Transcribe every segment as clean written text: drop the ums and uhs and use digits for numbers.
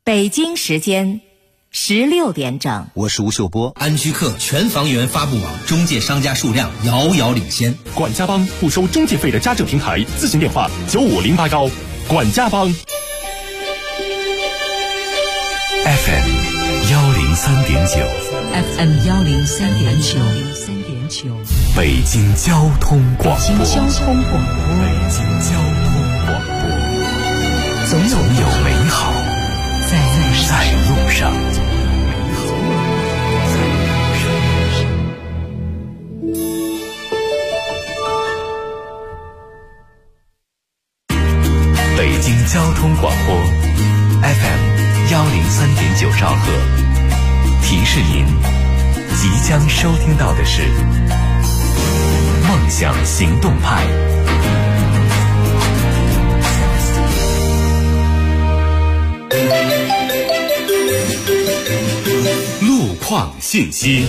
北京时间16点整， 我是吴秀波。 安居客全房源发布网中介商家数量遥遥领先。 管家帮不收中介费的家政平台，咨询电话95089。管家帮 FM 103.9 FM 103.9 北京交通广播。 北京交通广播。 总有美好在路上。北京交通广播 FM 103.9兆赫，提示您即将收听到的是梦想行动派。路况信息。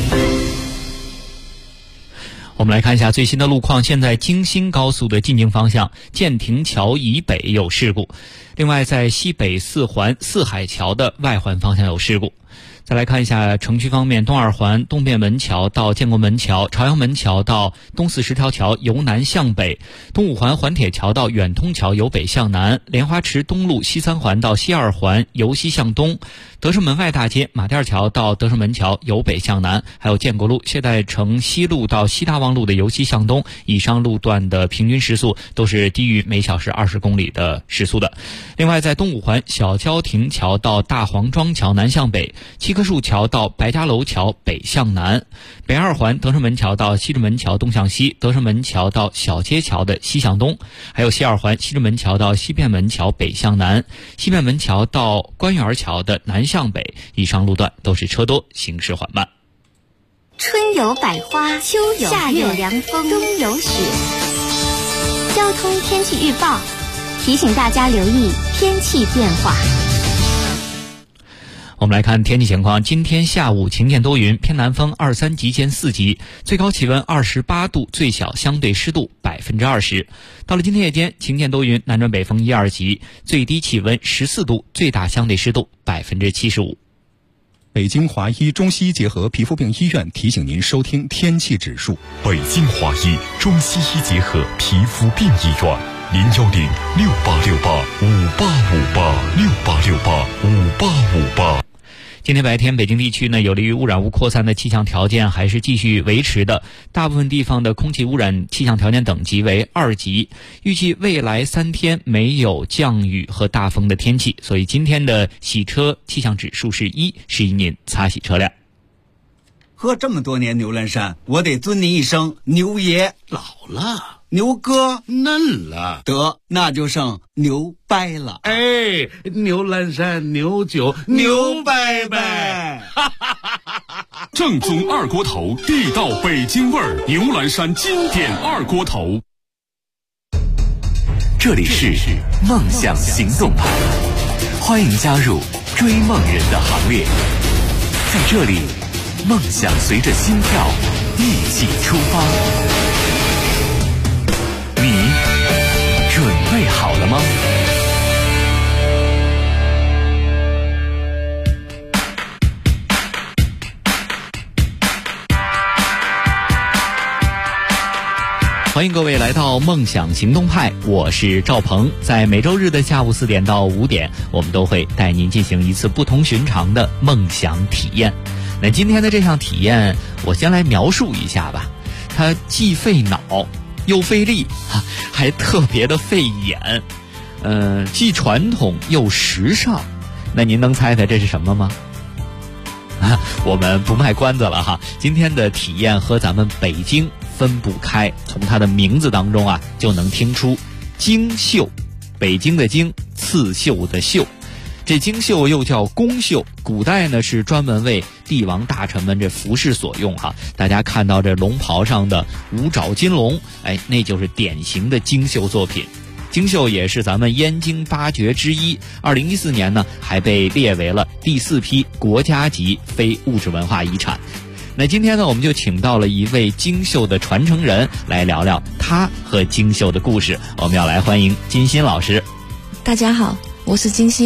我们来看一下最新的路况。现在京新高速的进京方向建亭桥以北有事故，另外在西北四环四海桥的外环方向有事故。再来看一下城区方面，东二环东便门桥到建国门桥，朝阳门桥到东四十条桥由南向北，东五环环铁桥到远通桥由北向南，莲花池东路西三环到西二环由西向东，德胜门外大街马甸桥到德胜门桥由北向南，还有建国路谢代城西路到西大望路的由西向东，以上路段的平均时速都是低于每小时20公里的时速的。另外在东五环小郊亭桥到大黄庄桥南向北，七棵树桥到白家楼桥北向南，北二环德胜门桥到西直门桥东向西，德胜门桥到小街桥的西向东，还有西二环西直门桥到西便门桥北向南，西便门桥到官园桥的南向北，以上路段都是车多，行驶缓慢。 春有百花，秋有夏有凉风，冬有雪。交通天气预报提醒大家留意天气变化。 我们来看天气情况，今天下午晴间多云，偏南风2、3级间4级，最高气温28度，最小相对湿度20%。到了今天夜间，晴间多云，南转北风1、2级，最低气温14度，最大相对湿度75%。 北京华医中西医结合皮肤病医院提醒您收听天气指数。 北京华医中西医结合皮肤病医院，0106868585858，68685858。 今天白天北京地区呢，有利于污染物扩散的气象条件还是继续维持的，大部分地方的空气污染气象条件等级为2级，预计未来3天没有降雨和大风的天气，所以今天的洗车气象指数是1，适宜您擦洗车辆。 喝这么多年牛栏山，我得尊您一声牛爷。 老了， 牛哥嫩了， 得那就剩牛掰了。 哎，牛栏山牛酒牛掰掰， 正宗二锅头，地道北京味儿，牛栏山经典二锅头。 这里是梦想行动派，欢迎加入追梦人的行列。在这里，梦想随着心跳一起出发。你准备好了吗？ 欢迎各位来到梦想行动派，我是赵鹏。在每周日的下午4点到5点，我们都会带您进行一次不同寻常的梦想体验。那今天的这项体验，我先来描述一下吧。它既费脑又费力，还特别的费眼，既传统又时尚。那您能猜猜这是什么吗？我们不卖关子了哈，今天的体验和咱们北京分不开，从它的名字当中就能听出京绣，北京的京，刺绣的绣。这京绣又叫宫绣，古代呢是专门为帝王大臣们这服饰所用哈。大家看到这龙袍上的五爪金龙，那就是典型的京绣作品。京绣也是咱们燕京8绝之一，2014年呢还被列为了第4批国家级非物质文化遗产。那今天呢，我们就请到了一位京绣的传承人来聊聊他和京绣的故事。我们要来欢迎金鑫老师。 大家好，我是金鑫。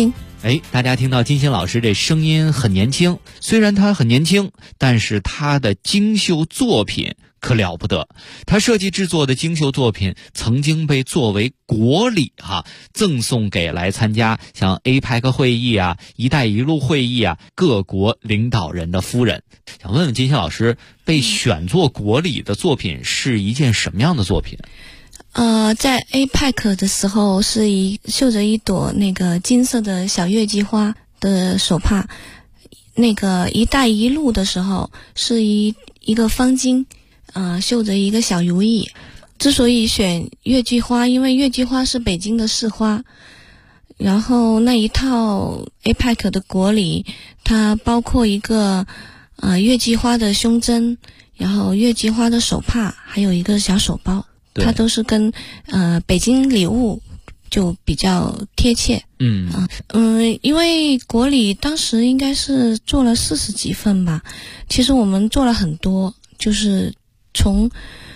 大家听到金星老师这声音很年轻，虽然他很年轻，但是他的精绣作品可了不得。他设计制作的精绣作品曾经被作为国礼赠送给来参加像 APEC 会议啊、一带一路会议啊各国领导人的夫人。想问问金星老师，被选做国礼的作品是一件什么样的作品？ 在 APEC 的时候是绣着一朵那个金色的小月季花的手帕，那个一带一路的时候是一个方巾，绣着一个小如意。之所以选月季花，因为月季花是北京的市花，然后那一套 APEC 的国礼它包括一个月季花的胸针，然后月季花的手帕，还有一个小手包，它都是跟北京礼物就比较贴切。因为国礼当时应该是做了40几份吧，其实我们做了很多，就是从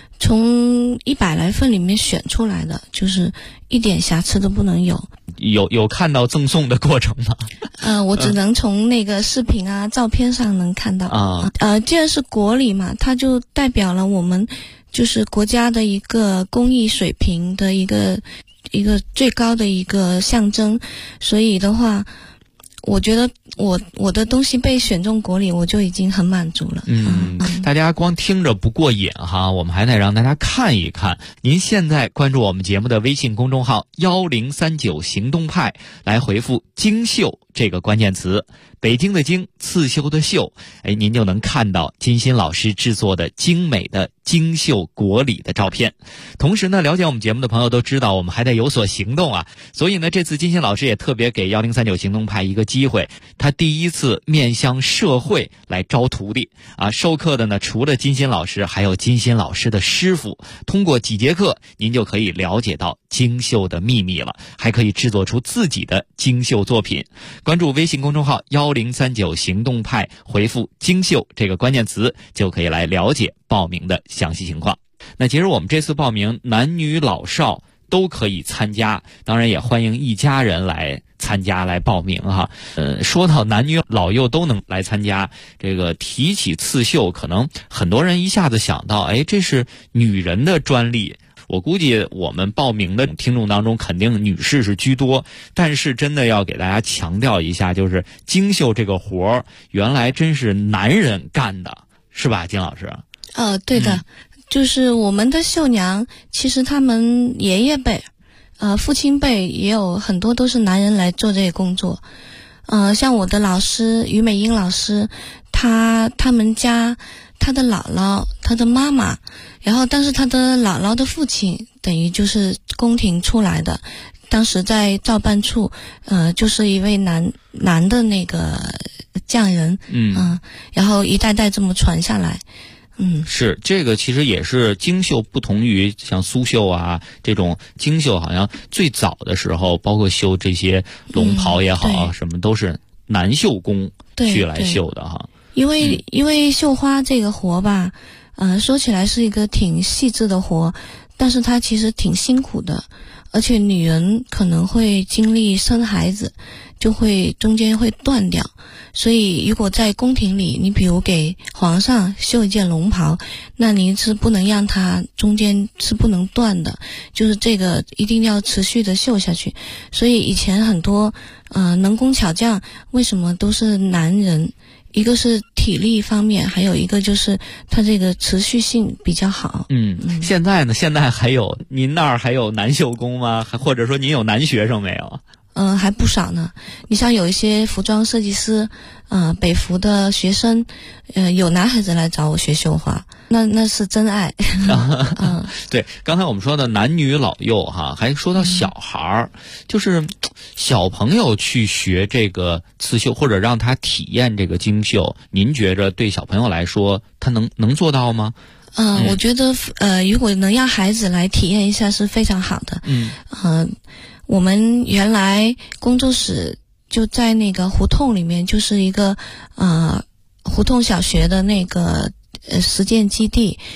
100来份里面选出来的，就是一点瑕疵都不能有。 有看到赠送的过程吗？ 我只能从那个视频啊、照片上能看到。既然是国礼嘛，它就代表了我们就是国家的一个工艺水平的一个最高的一个象征，所以的话，我觉得我的东西被选中国礼，我就已经很满足了。 大家光听着不过瘾我们还得让大家看一看。您现在关注我们节目的微信公众号1039行动派，来回复精绣这个关键词，北京的京，刺绣的绣，您就能看到金星老师制作的精美的精绣国礼的照片。同时呢，了解我们节目的朋友都知道，我们还得有所行动所以呢，这次金星老师也特别给1039行动派一个机会，他第一次面向社会来招徒弟授课的呢，除了金星老师，还有金星老师的师傅。通过几节课，您就可以了解到精绣的秘密了，还可以制作出自己的精绣作品。关注微信公众号1039行动派，回复精绣这个关键词，就可以来了解报名的详细情况。那其实我们这次报名男女老少都可以参加，当然也欢迎一家人来参加来报名说到男女老幼都能来参加，这个提起刺绣，可能很多人一下子想到这是女人的专利。我估计我们报名的听众当中肯定女士是居多，但是真的要给大家强调一下，就是精绣这个活儿原来真是男人干的，是吧，金老师？ 对的，就是我们的绣娘，其实他们爷爷辈父亲辈也有很多都是男人来做这个工作。像我的老师于美英老师，他们家他的姥姥，他的妈妈，然后但是他的姥姥的父亲等于就是宫廷出来的，当时在造办处就是一位男的那个匠人，然后一代代这么传下来。 是，这个其实也是精绣不同于像苏绣这种精绣，好像最早的时候，包括绣这些龙袍也好什么都是男绣工去来绣的因为绣花这个活吧，说起来是一个挺细致的活，但是它其实挺辛苦的，而且女人可能会经历生孩子，就会中间会断掉。所以如果在宫廷里，你比如给皇上绣一件龙袍，那您是不能让它中间是不能断的，就是这个一定要持续的绣下去。所以以前很多能工巧匠为什么都是男人，一个是体力方面，还有一个就是它这个持续性比较好。 现在呢？现在您那儿还有男绣工吗？或者说您有男学生没有？ 还不少呢。你像有一些服装设计师，北服的学生，有男孩子来找我学绣花，那是真爱。 对，刚才我们说的男女老幼还说到小孩儿，就是小朋友去学这个刺绣，或者让他体验这个精绣，您觉着对小朋友来说，他能做到吗？ 我觉得如果能让孩子来体验一下是非常好的。我们原来工作室就在那个胡同里面，就是一个胡同小学的那个实践基地。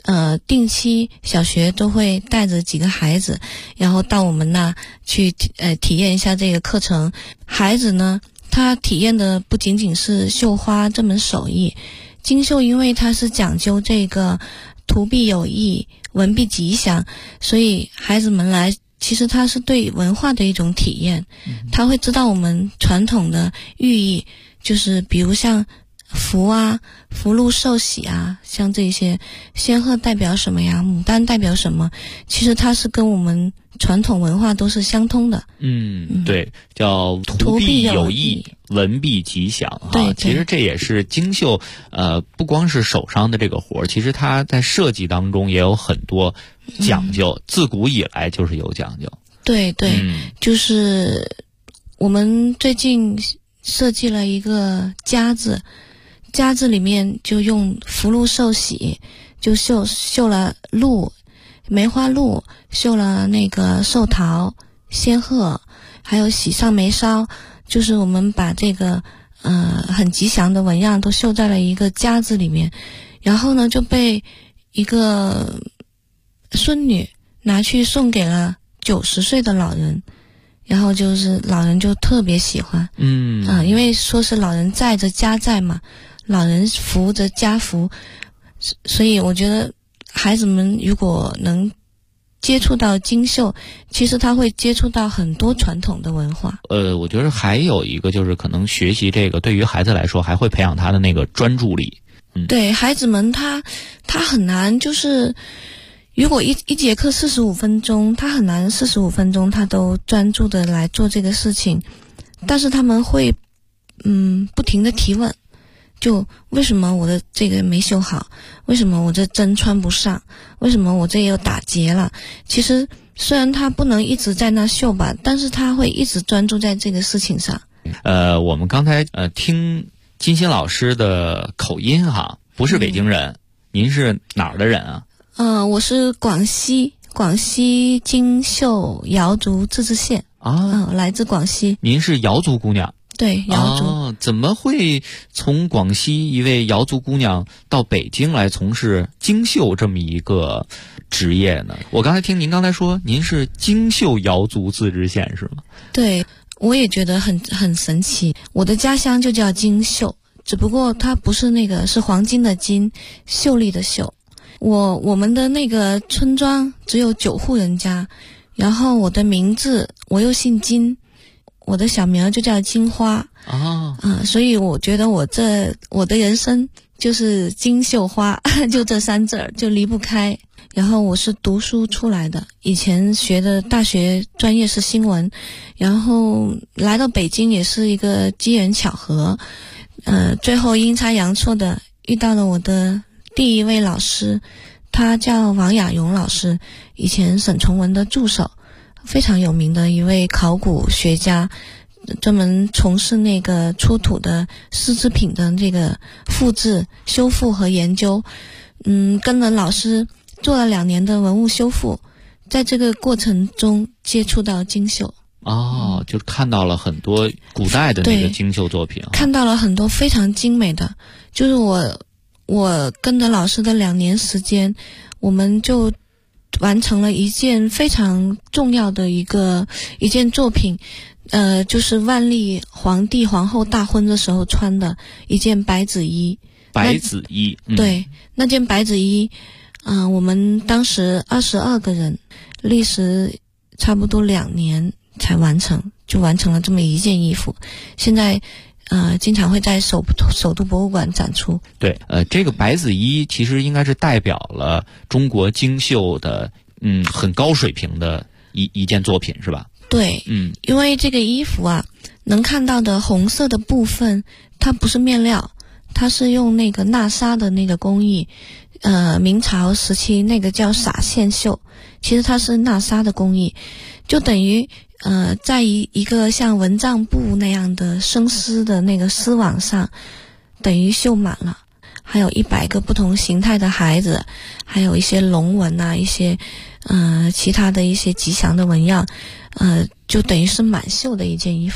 定期小学都会带着几个孩子，然后到我们那去体验一下这个课程。孩子呢，他体验的不仅仅是绣花这门手艺，金绣因为它是讲究这个图必有意，文必吉祥，所以孩子们来其实它是对文化的一种体验，他会知道我们传统的寓意，就是比如像福啊、福禄寿喜啊，像这些仙鹤代表什么呀，牡丹代表什么，其实它是跟我们传统文化都是相通的。 对，叫图必有意，文必吉祥哈。 对， 其实这也是金绣，不光是手上的这个活儿，其实它在设计当中也有很多讲究，自古以来就是有讲究。 对对，就是我们最近设计了一个夹子。夹子里面就用福禄寿喜，就绣了鹿、梅花鹿，绣了那个寿桃、仙鹤，还有喜上眉梢，就是我们把这个很吉祥的纹样都绣在了一个夹子里面，然后呢就被一个孙女拿去送给了90岁的老人，然后就是老人就特别喜欢，因为说是老人载着家在嘛，老人福着家福，所以我觉得孩子们如果能接触到金绣，其实他会接触到很多传统的文化。 我觉得还有一个就是可能学习这个对于孩子来说还会培养他的那个专注力。 对，孩子们他很难，就是如果一节课45分钟，他很难45分钟他都专注的来做这个事情，但是他们会不停的提问，就为什么我的这个没绣好，为什么我这针穿不上，为什么我这又打结了。其实虽然他不能一直在那绣吧，但是他会一直专注在这个事情上。 我们刚才听金鑫老师的口音哈，不是北京人，您是哪儿的人啊？ 我是广西金绣瑶族自治县来自广西。 您是瑶族姑娘？ 对，瑶族。 怎么会从广西一位瑶族姑娘到北京来从事金绣这么一个职业呢？我刚才听您刚才说您是金绣瑶族自治县是吗？ 对，我也觉得很神奇。我的家乡就叫金绣，只不过它不是那个，是黄金的金，秀丽的秀。我们的那个村庄只有9户人家，然后我的名字我又姓金，我的小名就叫金花所以我觉得我的人生就是金绣花就这3字儿就离不开。然后我是读书出来的，以前学的大学专业是新闻，然后来到北京也是一个机缘巧合，最后阴差阳错的遇到了我的第一位老师，他叫王雅蓉老师，以前沈从文的助手，非常有名的一位考古学家，专门从事那个出土的丝织品的这个复制、修复和研究。跟着老师做了2年的文物修复，在这个过程中接触到金绣。 就是看到了很多古代的那个金绣作品， 看到了很多非常精美的。就是我跟着老师的2年时间，我们就完成了一件非常重要的一件作品，就是万历皇帝皇后大婚的时候穿的一件白子衣。 白子衣， 对，那件白子衣，我们当时22个人，历时差不多2年才完成，就完成了这么一件衣服。现在经常会在首都博物馆展出。 对，这个白子衣其实应该是代表了中国金绣的很高水平的一件作品是吧？ 对，因为这个衣服能看到的红色的部分它不是面料，它是用那个纳纱的那个工艺，明朝时期那个叫纱线绣，其实它是纳纱的工艺，就等于在一个像蚊帐布那样的生丝的那个丝网上，等于绣满了，还有100个不同形态的孩子，还有一些龙纹一些其他的一些吉祥的纹样，就等于是满绣的一件衣服。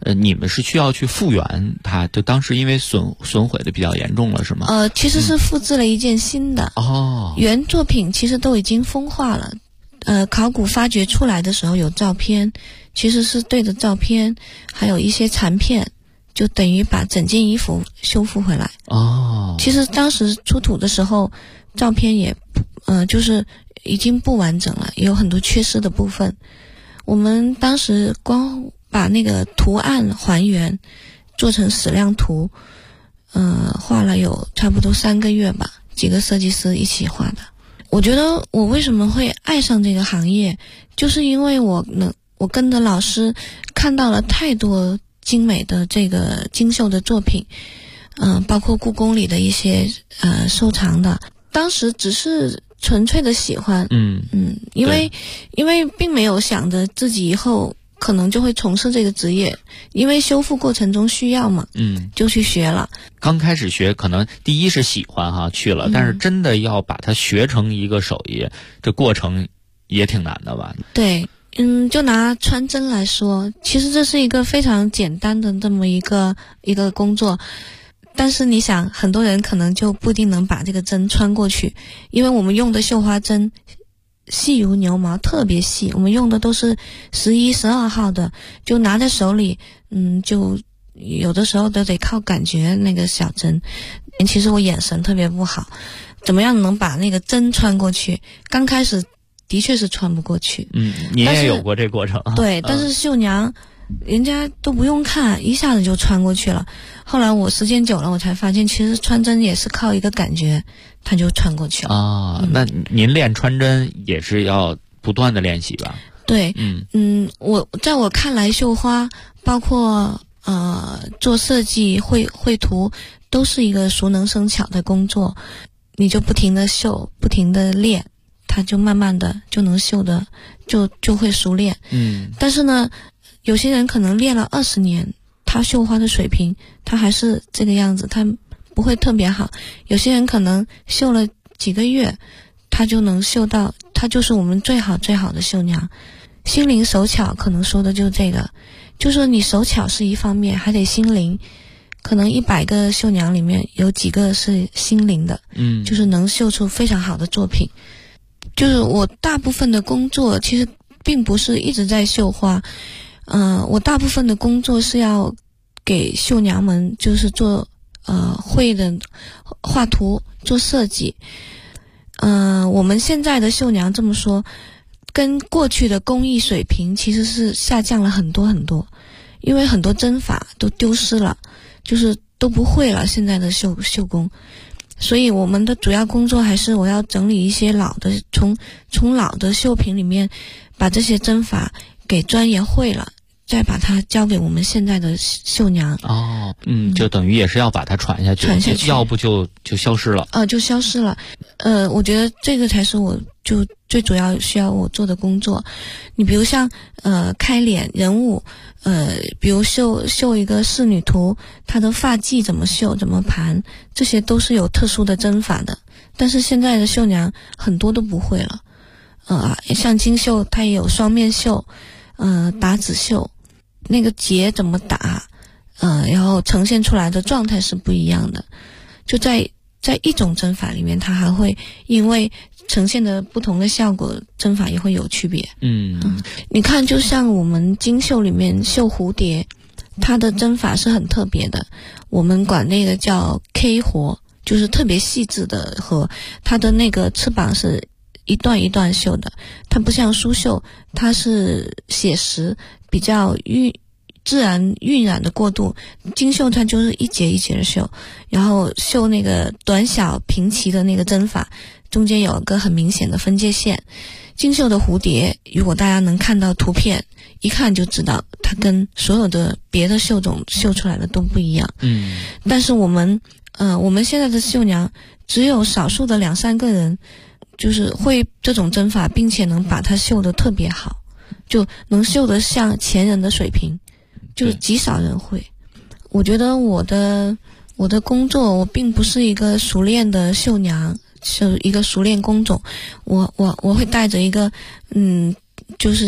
你们是需要去复原它，就当时因为损毁的比较严重了，是吗？ 其实是复制了一件新的。原作品其实都已经风化了。考古发掘出来的时候有照片，其实是对着照片，还有一些残片，就等于把整件衣服修复回来。其实当时出土的时候，照片也就是已经不完整了，也有很多缺失的部分。我们当时光把那个图案还原，做成矢量图，画了有差不多3个月吧，几个设计师一起画的。我觉得我为什么会爱上这个行业，就是因为我跟着老师看到了太多精美的这个精秀的作品，包括故宫里的一些收藏的，当时只是纯粹的喜欢，因为并没有想着自己以后可能就会从事这个职业，因为修复过程中需要嘛，就去学了。 刚开始学可能第一是喜欢去了，但是真的要把它学成一个手艺，这过程也挺难的吧？对，就拿穿针来说，其实这是一个非常简单的这么一个工作。但是你想，很多人可能就不一定能把这个针穿过去，因为我们用的绣花针细如牛毛，特别细，我们用的都是11、12号的，就拿在手里，就有的时候都得靠感觉那个小针。其实我眼神特别不好，怎么样能把那个针穿过去？刚开始的确是穿不过去。你也有过这过程。对，但是绣娘人家都不用看，一下子就穿过去了。后来我时间久了，我才发现其实穿针也是靠一个感觉，它就穿过去了。那您练穿针也是要不断的练习吧？对，在我看来，绣花包括做设计、绘图，都是一个熟能生巧的工作。你就不停的绣，不停的练，它就慢慢的就能绣的就会熟练。但是呢，有些人可能练了20年，他绣花的水平他还是这个样子，他不会特别好。有些人可能绣了几个月，他就能绣到，他就是我们最好的绣娘。心灵手巧可能说的就是这个，就是你手巧是一方面，还得心灵。可能100个绣娘里面有几个是心灵的，就是能绣出非常好的作品。就是我大部分的工作其实并不是一直在绣花，我大部分的工作是要给绣娘们就是做绘的画图，做设计。我们现在的绣娘这么说，跟过去的工艺水平其实是下降了很多很多，因为很多针法都丢失了，就是都不会了现在的绣工。所以我们的主要工作还是我要整理一些老的，从老的绣品里面把这些针法给专业会了，再把它交给我们现在的绣娘。就等于也是要把它传下去，要不就消失了。就消失了。我觉得这个才是我就最主要需要我做的工作。你比如像开脸人物，比如绣一个仕女图，她的发髻怎么绣，怎么盘，这些都是有特殊的针法的。但是现在的绣娘很多都不会了。像金绣它也有双面绣，打子绣，那个结怎么打，然后呈现出来的状态是不一样的。就在一种针法里面，它还会因为呈现的不同的效果，针法也会有区别。你看，就像我们金绣里面绣蝴蝶，它的针法是很特别的，我们管那个叫 K 活，就是特别细致的活。它的那个翅膀是一段一段绣的，它不像苏绣，它是写实，比较自然晕染的过渡。金绣它就是一节一节的绣，然后绣那个短小平齐的那个针法，中间有一个很明显的分界线。金绣的蝴蝶，如果大家能看到图片，一看就知道它跟所有的别的绣种绣出来的都不一样。但是我们现在的绣娘只有少数的2-3个人就是会这种针法，并且能把它绣得特别好，就能绣得像前人的水平，就是极少人会。我觉得我的工作，我并不是一个熟练的绣娘，是一个熟练工种。我会带着一个就是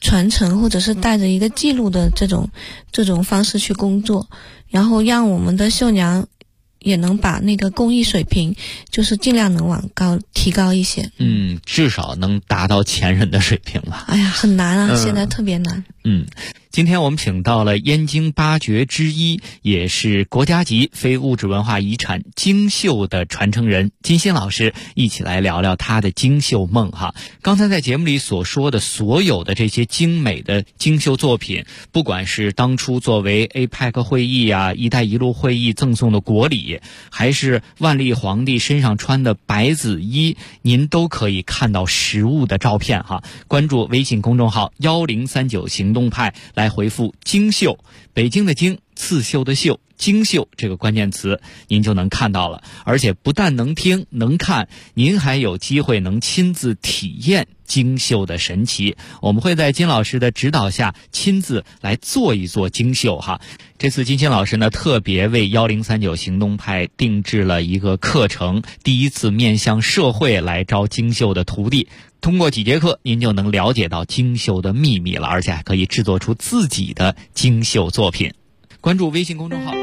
传承或者是带着一个记录的这种方式去工作，然后让我们的绣娘也能把那个工艺水平就是尽量能往提高一些。 至少能达到前人的水平吧。 哎呀，很难啊，现在特别难。 今天我们请到了燕京八绝之一，也是国家级非物质文化遗产京绣的传承人金鑫老师，一起来聊聊他的京绣梦哈。刚才在节目里所说的所有的这些精美的京绣作品，不管是当初作为 APEC 会议一带一路会议赠送的国礼，还是万历皇帝身上穿的白子衣，您都可以看到实物的照片哈。关注微信公众号1039行动派，来回复京绣，北京的京，刺绣的绣，京绣这个关键词，您就能看到了。而且不但能听能看，您还有机会能亲自体验京绣的神奇。我们会在金老师的指导下亲自来做一做京绣哈。这次金鑫老师呢，特别为1039行动派定制了一个课程，第一次面向社会来招京绣的徒弟。通过几节课，您就能了解到京绣的秘密了，而且还可以制作出自己的京绣作品。关注微信公众号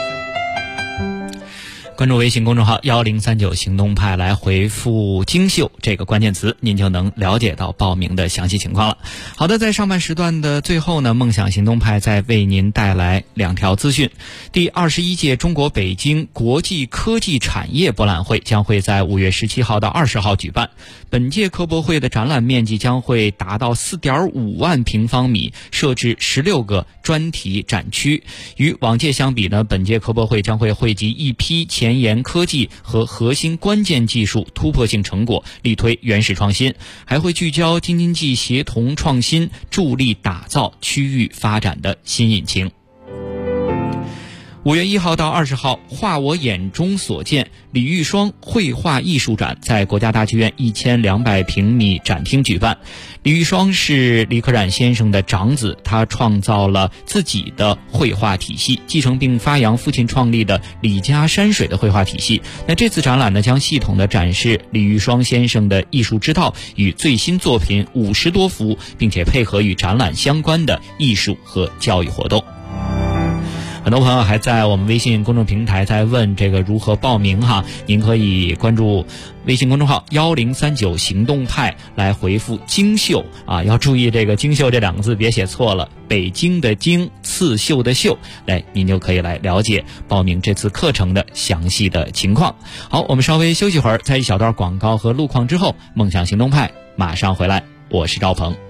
1039行动派，来回复京绣这个关键词，您就能了解到报名的详细情况了。好的，在上半时段的最后呢，梦想行动派再为您带来2条资讯。第21届中国北京国际科技产业博览会将会在5月17号到20号举办。本届科博会的展览面积将会达到 4.5 万平方米，设置16个专题展区。与往届相比呢，本届科博会将会汇集一批前沿科技和核心关键技术突破性成果，力推原始创新，还会聚焦京津冀协同创新，助力打造区域发展的新引擎。5月1号到20号，画我眼中所见李玉霜绘画艺术展在国家大剧院1200平米展厅举办。李玉霜是李可染先生的长子，他创造了自己的绘画体系，继承并发扬父亲创立的李家山水的绘画体系。那这次展览呢，将系统的展示李玉霜先生的艺术之道与最新作品50多幅，并且配合与展览相关的艺术和教育活动。很多朋友还在我们微信公众平台在问这个如何报名哈，您可以关注微信公众号1039行动派，来回复京绣要注意这个京绣这2个字别写错了，北京的京，刺绣的绣，来您就可以来了解报名这次课程的详细的情况。好，我们稍微休息会儿，在一小段广告和路况之后，梦想行动派马上回来，我是赵鹏。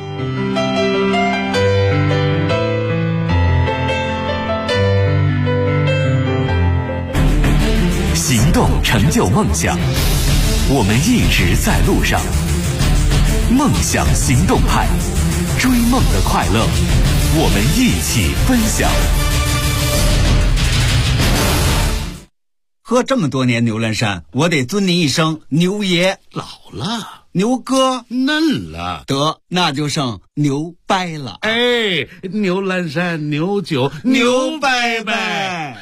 行动成就梦想，我们一直在路上。梦想行动派，追梦的快乐，我们一起分享。 喝这么多年牛栏山，我得尊您一声牛爷。 老了， 牛哥嫩了， 得那就剩牛掰了。 哎，牛栏山牛酒牛掰掰。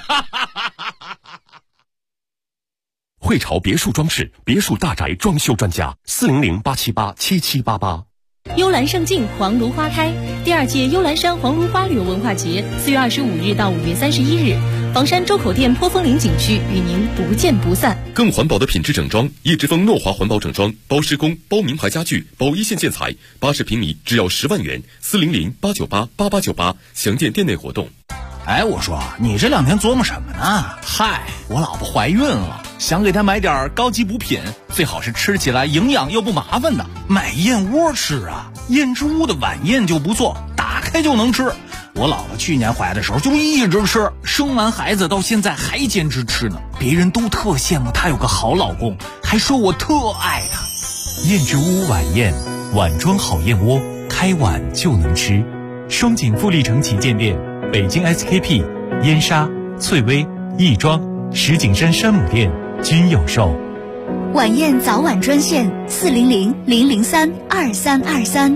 汇潮别墅装饰，别墅大宅装修专家，400-878-7788。 幽兰胜境，黄芦花开。第2届幽兰山黄芦花旅游文化节4月25日到5月31日，房山周口店坡峰岭景区与您不见不散。 更环保的品质整装，叶之峰诺华环保整装，包施工，包名牌家具，包一线建材，80平米只要10万元，400-898-8898，详见店内活动。 哎，我说你这2天琢磨什么呢？嗨，我老婆怀孕了，想给她买点高级补品，最好是吃起来营养又不麻烦的。买燕窝吃啊，燕之屋的晚宴就不错，打开就能吃。我老婆去年怀的时候就一直吃，生完孩子到现在还坚持吃呢。别人都特羡慕她有个好老公，还说我特爱她。 燕之屋晚宴，碗装好燕窝，开碗就能吃。双井富力城旗舰店，北京 SKP、燕莎、翠微、亦庄、石景山山姆店均有售。 晚宴早晚专线400-003-2323。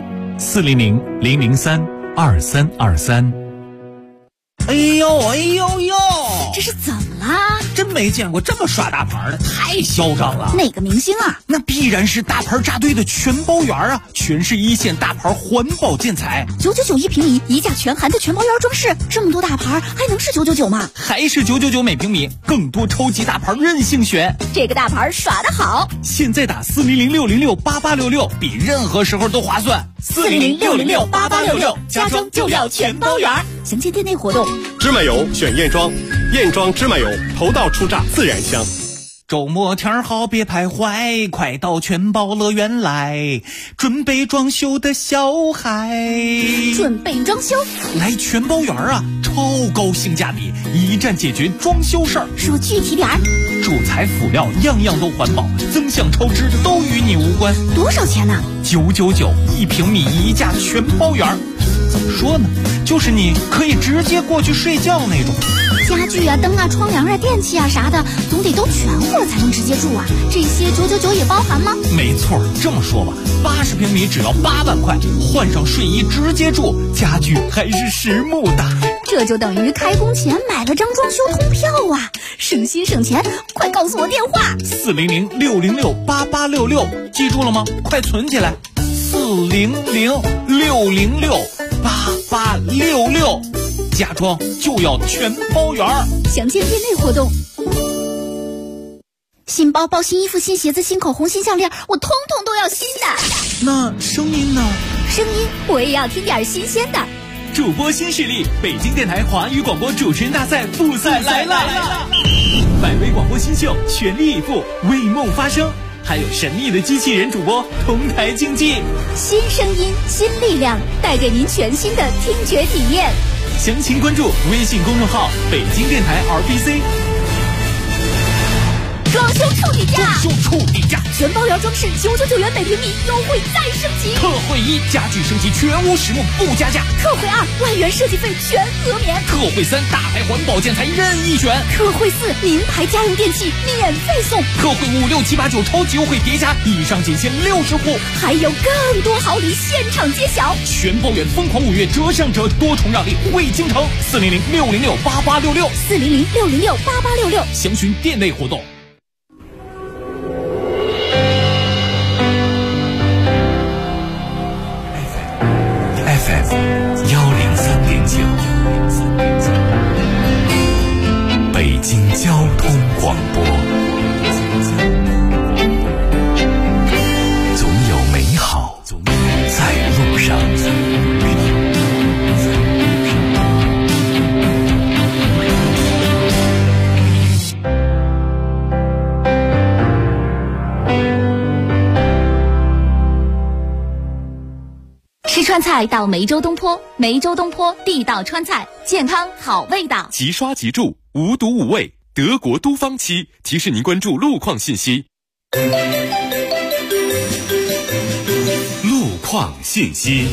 400-003-2323。 哎呦哎呦呦， 这是怎么啦？ 真没见过这么耍大牌的，太嚣张了。 哪个明星啊？ 那必然是大牌扎堆的全包园啊，全是一线大牌环保建材 ，999一平米，一价全含的全包园装饰，这么多大牌还能是999吗？ 还是999每平米，更多超级大牌任性选。 这个大牌耍得好， 现在打400-606-8866，比任何时候都划算。 400-606-8866，家装就要全包园。详见店内活动。 芝麻油选燕庄，燕庄芝麻油，头道出榨自然香。 周末天好别徘徊，快到全包乐园来，准备装修的小孩。 准备装修？ 来全包园啊，超高性价比，一站解决装修事儿。 说具体点儿。 主材辅料样样都环保，增项超支都与你无关。 多少钱呢 ？999一平米，一价全包园。怎么说呢？就是你可以直接过去睡觉那种。 家具啊、灯啊、窗帘啊、电器啊啥的，总得都全乎才能直接住啊。这些999也包含吗？ 没错，这么说吧，80平米只要8万块，换上睡衣直接住，家具还是实木的。 这就等于开工前买了张装修通票啊，省心省钱。快告诉我电话 ，400-606-8866，记住了吗？快存起来，400-606-8866，家装就要全包园。 详见店内活动。新包包、新衣服、新鞋子、新口红、新项链，我通通都要新的。 那声音呢？ 声音我也要听点新鲜的。 主播新势力，北京电台华语广播主持人大赛复赛来了！百位广播新秀全力以赴，为梦发声，还有神秘的机器人主播同台竞技。 新声音，新力量，带给您全新的听觉体验。 详情关注微信公众号北京电台 RBC。 装修触底价， 装修触底价， 全包园装饰999元每平米，优惠再升级。 特惠1，家具升级全屋实木不加价。 特惠2，万元设计费全额免。 特惠3，大牌环保建材任意选。 特惠4，名牌家用电器免费送。 特惠5、6、7、8、9超级优惠叠加，以上仅限60户， 还有更多好礼现场揭晓。 全包园疯狂5月折上折，多重让利惠京城。400-606-8866， 400-606-8866， 详询店内活动。 FM 103.9，北京交通广播，总有美好在路上。 吃川菜到梅州东坡，梅州东坡地道川菜，健康好味道。 即刷即住，无毒无味，德国都方漆提示您关注路况信息。 路况信息。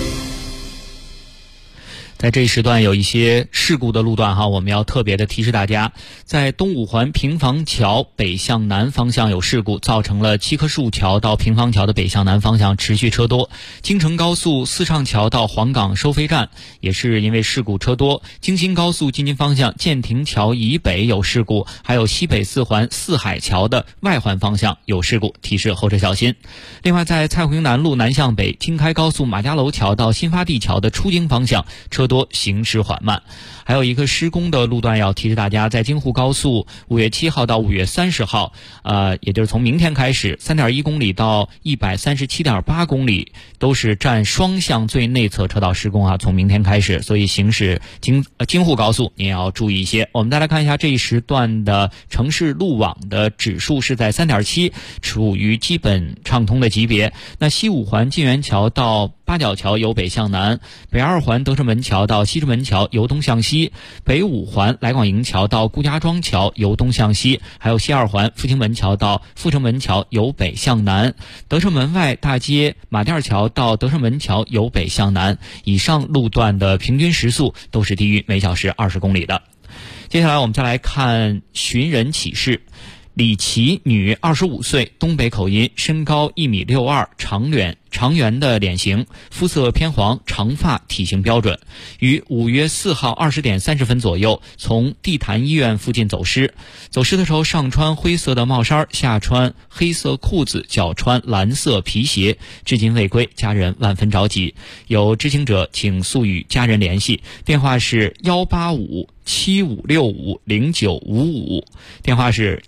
在这一时段有一些事故的路段哈，我们要特别的提示大家，在东五环平房桥北向南方向有事故，造成了7棵树桥到平房桥的北向南方向持续车多。京承高速四上桥到黄岗收费站也是因为事故车多。京新高速进京方向建亭桥以北有事故，还有西北四环四海桥的外环方向有事故，提示后车小心。另外，在蔡洪南路南向北京开高速马家楼桥到新发地桥的出京方向车多，行驶缓慢。还有一个施工的路段要提示大家，在京沪高速5月7号到5月30号，也就是从明天开始 3.1 公里到 137.8 公里都是占双向最内侧车道施工啊，从明天开始，所以行驶京沪高速您要注意一些。我们再来看一下这一时段的城市路网的指数是在 3.7， 处于基本畅通的级别。那西五环晋源桥到八角桥由北向南，北二环德胜门桥到西直门桥由东向西，北五环来广营桥到顾家庄桥由东向西，还有西二环复兴门桥到阜成门桥由北向南，德胜门外大街马甸桥到德胜门桥由北向南。以上路段的平均时速都是低于每小时20公里的。接下来我们再来看寻人启事。李琦，女，25岁，东北口音，身高1.62米，长脸， 长圆的脸型，肤色偏黄，长发，体型标准。于5月4号20点30分左右从地坛医院附近走失。走失的时候上穿灰色的帽衫，下穿黑色裤子，脚穿蓝色皮鞋，至今未归，家人万分着急。有知情者请速与家人联系，电话是18575650955，电话是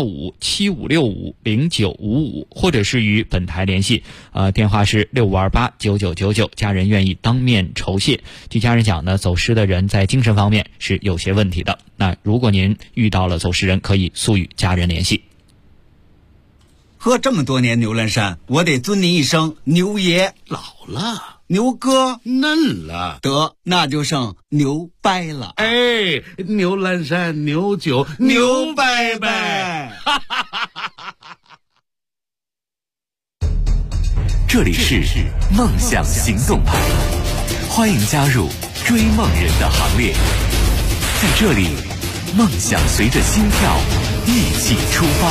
18575650955，或者是与本台联系，电话是65289999，家人愿意当面酬谢。据家人讲呢，走失的人在精神方面是有些问题的。那如果您遇到了走失人，可以速与家人联系。 喝这么多年牛栏山，我得尊您一声牛爷。 老了， 牛哥嫩了， 得那就剩牛掰了。 哎，牛栏山牛酒牛掰掰。 这里是梦想行动派，欢迎加入追梦人的行列。在这里，梦想随着心跳一起出发。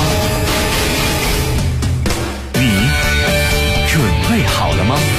你准备好了吗？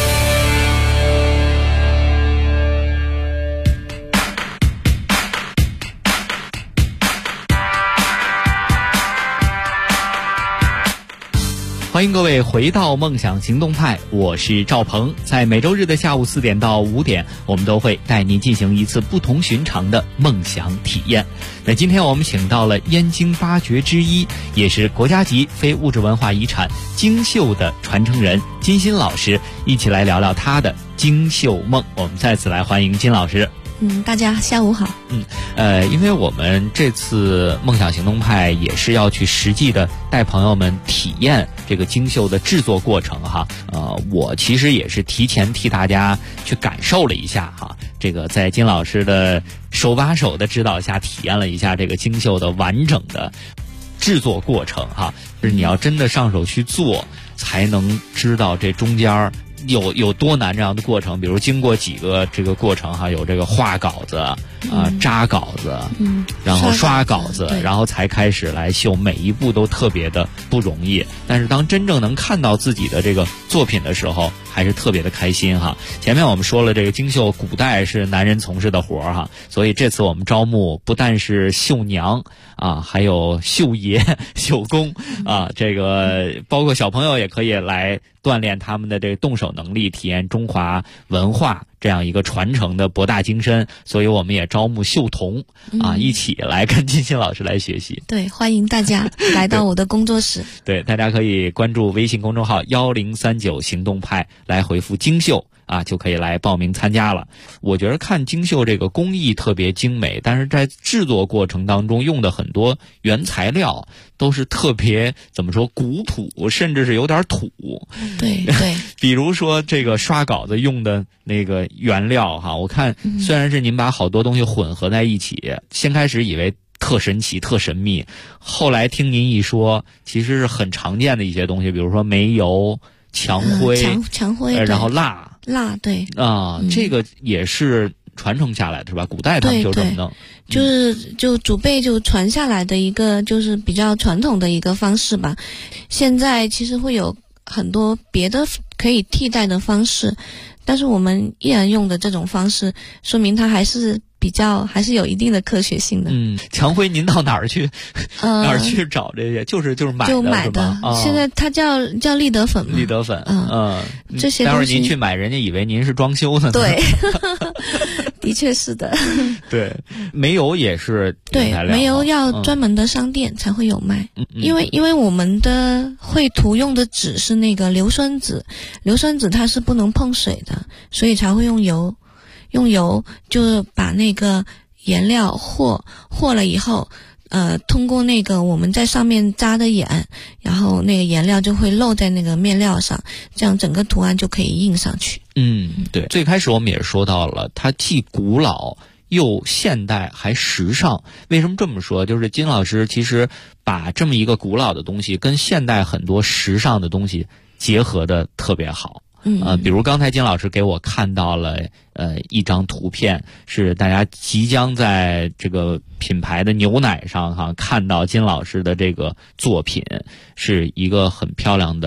欢迎各位回到梦想行动派，我是赵鹏。在每周日的下午4点到5点，我们都会带您进行一次不同寻常的梦想体验。那今天我们请到了燕京8绝之一，也是国家级非物质文化遗产京绣的传承人金鑫老师，一起来聊聊他的京绣梦。我们再次来欢迎金老师。 大家下午好。 因为我们这次梦想行动派也是要去实际的带朋友们体验这个京绣的制作过程哈。我其实也是提前替大家去感受了一下哈，这个在金老师的手把手的指导下体验了一下这个京绣的完整的制作过程哈。就是你要真的上手去做，才能知道这中间有多难这样的过程。比如经过几个这个过程哈，有这个画稿子扎稿子，然后刷稿子，然后才开始来绣，每一步都特别的不容易。但是当真正能看到自己的这个作品的时候，还是特别的开心哈。前面我们说了，这个京绣古代是男人从事的活哈，所以这次我们招募不但是绣娘还有绣爷、绣工这个包括小朋友也可以来锻炼他们的这个动手能力，体验中华文化这样一个传承的博大精深。所以我们也招募绣童一起来跟金鑫老师来学习。 对，欢迎大家来到我的工作室。 对，大家可以关注微信公众号1039行动派，来回复京绣就可以来报名参加了。我觉得看京绣这个工艺特别精美，但是在制作过程当中用的很多原材料都是特别怎么说古朴，甚至是有点土。 对， 比如说这个刷稿子用的那个原料哈，我看虽然是您把好多东西混合在一起，先开始以为特神奇特神秘，后来听您一说，其实是很常见的一些东西，比如说煤油、墙灰、 墙灰， 然后蜡，对这个也是传承下来的是吧？古代他们就这么弄， 就祖辈就传下来的一个就是比较传统的一个方式吧。现在其实会有很多别的可以替代的方式，但是我们依然用的这种方式，说明它还是有一定的科学性的。 墙灰您到哪儿去哪儿去找这些？就是买的现在它叫立德粉嘛。 立德粉， 这些东西待会儿您去买，人家以为您是装修呢。 对，的确是的。 对，煤油也是原材料。 对，煤油要专门的商店才会有卖。因为我们的绘图用的纸是那个硫酸纸，硫酸纸它是不能碰水的，所以才会用油。用油就是把那个颜料和了以后，通过那个我们在上面扎的眼，然后那个颜料就会漏在那个面料上，这样整个图案就可以印上去。 对，最开始我们也说到了，它既古老又现代还时尚。为什么这么说？就是金老师其实把这么一个古老的东西跟现代很多时尚的东西结合的特别好。比如刚才金老师给我看到了一张图片，是大家即将在这个品牌的牛奶上看到金老师的这个作品，是一个很漂亮的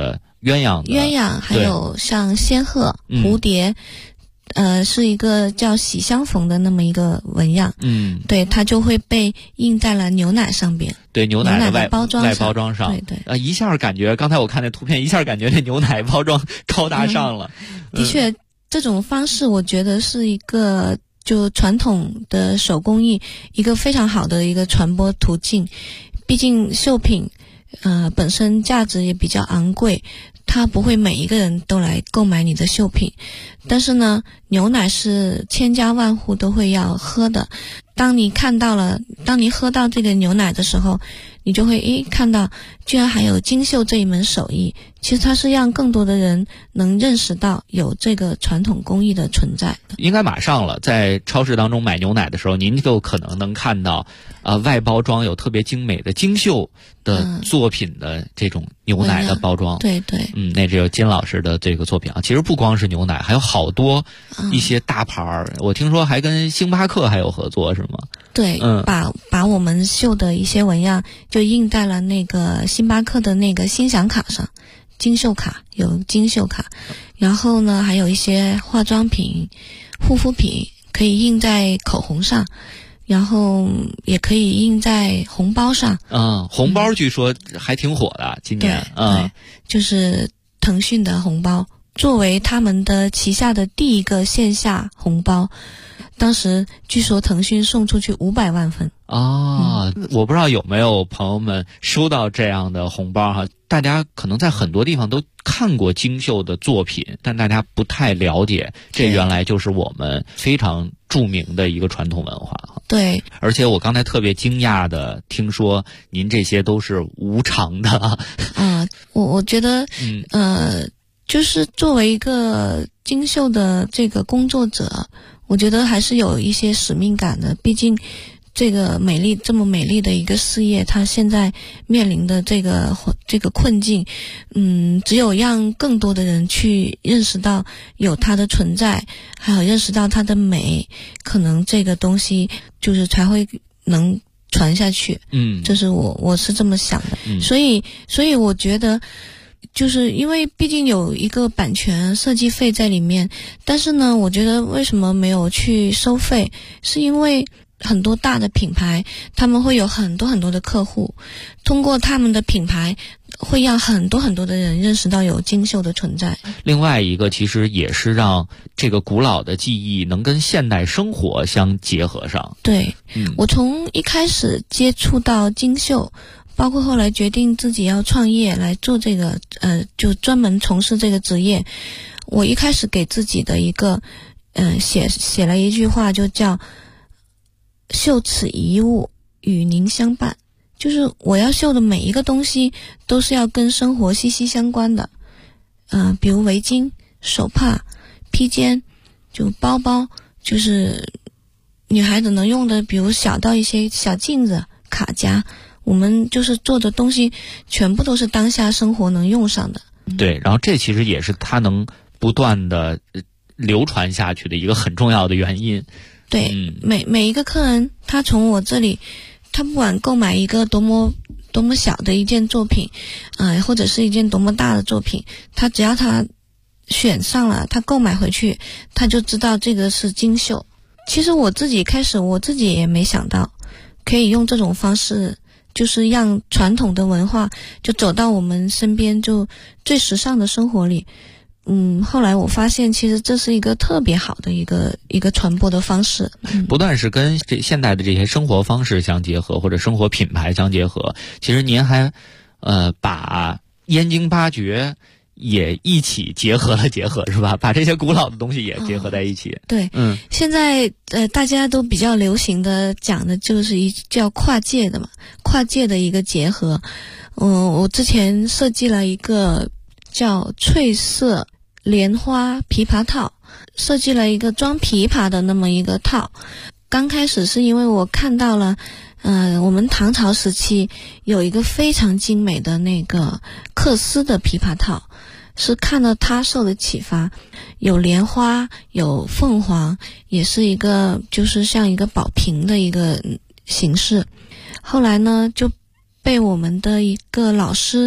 鸳鸯还有像仙鹤、蝴蝶，是一个叫喜相逢的那么一个纹样。对，它就会被印在了牛奶上边。 对，牛奶的外包装上。 对。 一下感觉，刚才我看那图片，一下感觉这牛奶包装高大上了。 的确，这种方式我觉得是一个就传统的手工艺一个非常好的一个传播途径。毕竟绣品本身价值也比较昂贵，它不会每一个人都来购买你的绣品。但是呢，牛奶是千家万户都会要喝的。当你喝到这个牛奶的时候，你就会看到居然还有精绣这一门手艺。其实它是让更多的人能认识到有这个传统工艺的存在的。 应该马上了，在超市当中买牛奶的时候，您就可能能看到外包装有特别精美的精绣的作品的这种牛奶的包装。 对。 那只有金老师的这个作品啊，其实不光是牛奶，还有好多一些大牌儿。我听说还跟星巴克还有合作，是吗？ 对，把我们绣的一些纹样就印在了那个星巴克的那个星享卡上，金绣卡有金绣卡，然后呢还有一些化妆品、护肤品可以印在口红上，然后也可以印在红包上。 红包据说还挺火的，今年。 对，就是腾讯的红包，作为他们的旗下的第一个线下红包。当时据说腾讯送出去500万份。 我不知道有没有朋友们收到这样的红包哈？大家可能在很多地方都看过精绣的作品，但大家不太了解，这原来就是我们非常著名的一个传统文化哈。 对， 而且我刚才特别惊讶的听说您这些都是无偿的。 我觉得就是作为一个精绣的这个工作者，我觉得还是有一些使命感的。毕竟这么美丽的一个事业，它现在面临的这个困境，只有让更多的人去认识到有它的存在，还有认识到它的美，可能这个东西就是才会能传下去。这是我是这么想的。所以我觉得就是因为毕竟有一个版权设计费在里面，但是呢，我觉得为什么没有去收费，是因为很多大的品牌他们会有很多很多的客户，通过他们的品牌会让很多很多的人认识到有精绣的存在。 另外一个其实也是让这个古老的技艺能跟现代生活相结合上。 对，我从一开始接触到精绣，包括后来决定自己要创业来做这个就专门从事这个职业，我一开始给自己的一个写了一句话，就叫绣此一物与您相伴。就是我要绣的每一个东西都是要跟生活息息相关的。比如围巾、手帕、披肩，就包包，就是女孩子能用的，比如小到一些小镜子、卡夹，我们就是做的东西全部都是当下生活能用上的。 对，然后这其实也是它能不断的流传下去的一个很重要的原因。 对，每一个客人他从我这里，他不管购买一个多么小的一件作品，或者是一件多么大的作品，他只要他选上了，他购买回去，他就知道这个是精绣。其实我自己也没想到可以用这种方式，就是让传统的文化就走到我们身边，就最时尚的生活里。后来我发现其实这是一个特别好的一个传播的方式。 不但是跟现代的这些生活方式相结合，或者生活品牌相结合，其实您还把燕京八绝也一起结合是吧？把这些古老的东西也结合在一起。 对，现在大家都比较流行的讲的就是叫跨界的一个结合。我之前设计了一个叫翠色莲花琵琶套，设计了一个装琵琶的那么一个套。刚开始是因为我看到了我们唐朝时期有一个非常精美的那个缂丝的琵琶套，是看到它受的启发，有莲花有凤凰，也是一个就是像一个宝瓶的一个形式。后来呢就被我们的一个老师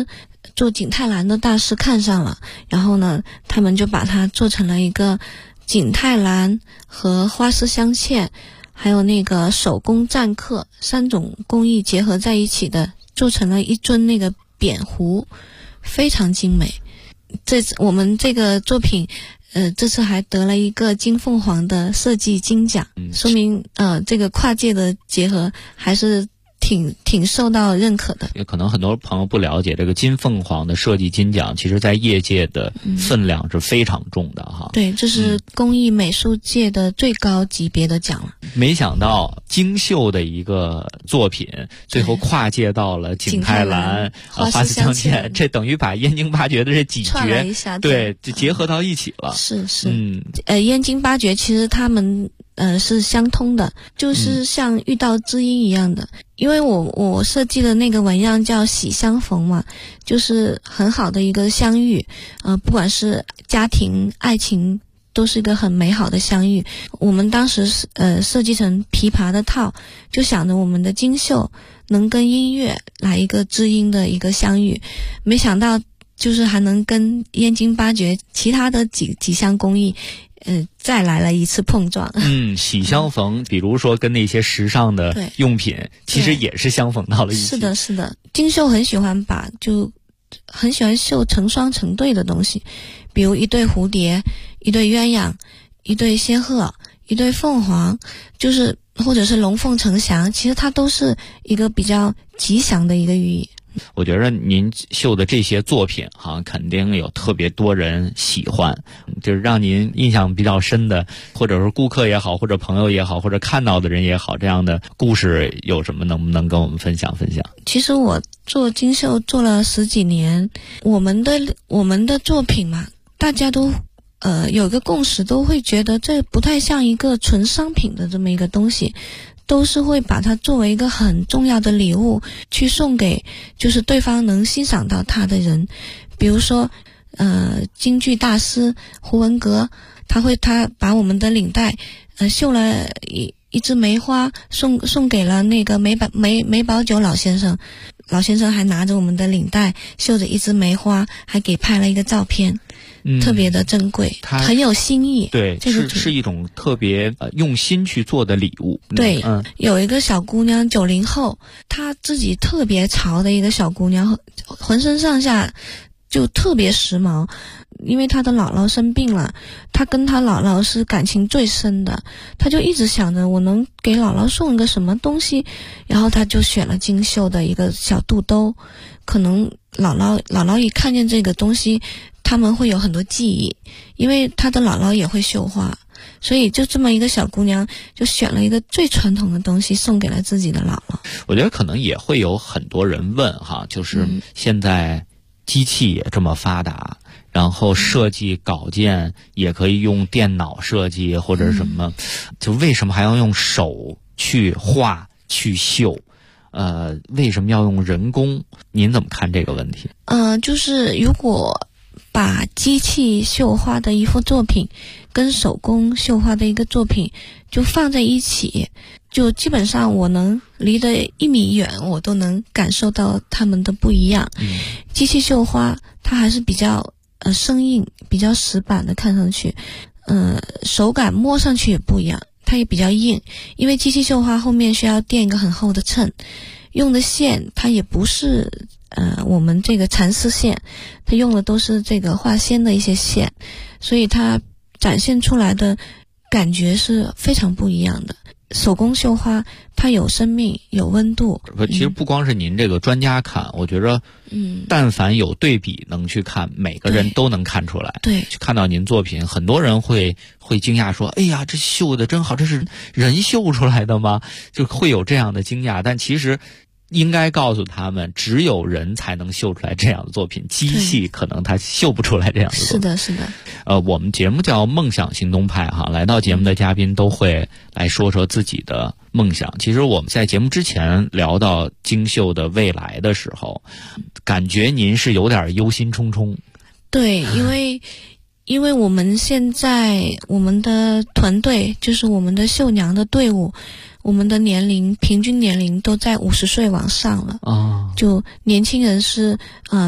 做景泰蓝的大师看上了，然后呢，他们就把它做成了一个景泰蓝和花丝镶嵌，还有那个手工篆刻3种工艺结合在一起的，做成了一尊那个扁壶，非常精美。我们这个作品这次还得了一个金凤凰的设计金奖，说明这个跨界的结合还是挺受到认可的。 也可能很多朋友不了解，这个金凤凰的设计金奖其实在业界的分量是非常重的哈。 对，这是工艺美术界的最高级别的奖了。 没想到京绣的一个作品最后跨界到了景泰蓝、花丝镶嵌，这等于把燕京八绝的这几绝对就结合到一起了。 是燕京八绝其实他们是相通的，就是像遇到知音一样的。因为我设计的那个纹样叫喜相逢嘛，就是很好的一个相遇，不管是家庭爱情都是一个很美好的相遇。我们当时设计成琵琶的套，就想着我们的京绣能跟音乐来一个知音的一个相遇，没想到就是还能跟燕京八绝其他的几项工艺再来了一次碰撞。 喜相逢，比如说跟那些时尚的用品其实也是相逢到了一起。是的， 京绣很喜欢绣成双成对的东西，比如一对蝴蝶，一对鸳鸯，一对仙鹤，一对凤凰，就是或者是龙凤呈祥，其实它都是一个比较吉祥的一个寓意。 我觉得您绣的这些作品肯定有特别多人喜欢，就是让您印象比较深的，或者是顾客也好，或者朋友也好，或者看到的人也好，这样的故事有什么能不能跟我们分享？ 其实我做京绣做了10几年，我们的作品嘛，大家都有个共识，都会觉得这不太像一个纯商品的这么一个东西，都是会把它作为一个很重要的礼物去送给就是对方能欣赏到它的人。比如说京剧大师胡文阁，他把我们的领带绣了一枝梅花送给了那个梅葆玖老先生，老先生还拿着我们的领带绣着一枝梅花，还给拍了一个照片，特别的珍贵，很有新意。 对，是一种特别用心去做的礼物。 对，有一个小姑娘90后，她自己特别潮的一个小姑娘，浑身上下就特别时髦。因为她的姥姥生病了，她跟她姥姥是感情最深的，她就一直想着我能给姥姥送一个什么东西，然后她就选了京绣的一个小肚兜。可能姥姥一看见这个东西，他们会有很多记忆，因为她的姥姥也会绣花，所以就这么一个小姑娘就选了一个最传统的东西送给了自己的姥姥。 我觉得可能也会有很多人问就是现在机器也这么发达，然后设计稿件也可以用电脑设计或者什么，就为什么还要用手去画去绣？为什么要用人工？您怎么看这个问题？ 就是如果把机器绣花的一幅作品跟手工绣花的一个作品就放在一起，就基本上我能离得1米远，我都能感受到它们的不一样。机器绣花它还是比较生硬，比较死板的，看上去手感摸上去也不一样，它也比较硬，因为机器绣花后面需要垫一个很厚的衬，用的线它也不是我们这个蚕丝线，它用的都是这个化纤的一些线，所以它展现出来的感觉是非常不一样的。手工绣花它有生命有温度。 其实不光是您这个专家看，我觉着但凡有对比能去看，每个人都能看出来。 对， 看到您作品，很多人会惊讶说，哎呀，这绣的真好，这是人绣出来的吗？就会有这样的惊讶。但其实应该告诉他们，只有人才能绣出来这样的作品，机器可能它绣不出来这样的作品。 是的。 我们节目叫梦想行动派来到节目的嘉宾都会来说说自己的梦想。其实我们在节目之前聊到京绣的未来的时候，感觉您是有点忧心忡忡。 对，因为因为我们现在我们的团队就是我们的绣娘的队伍，我们的平均年龄都在50岁往上了就年轻人是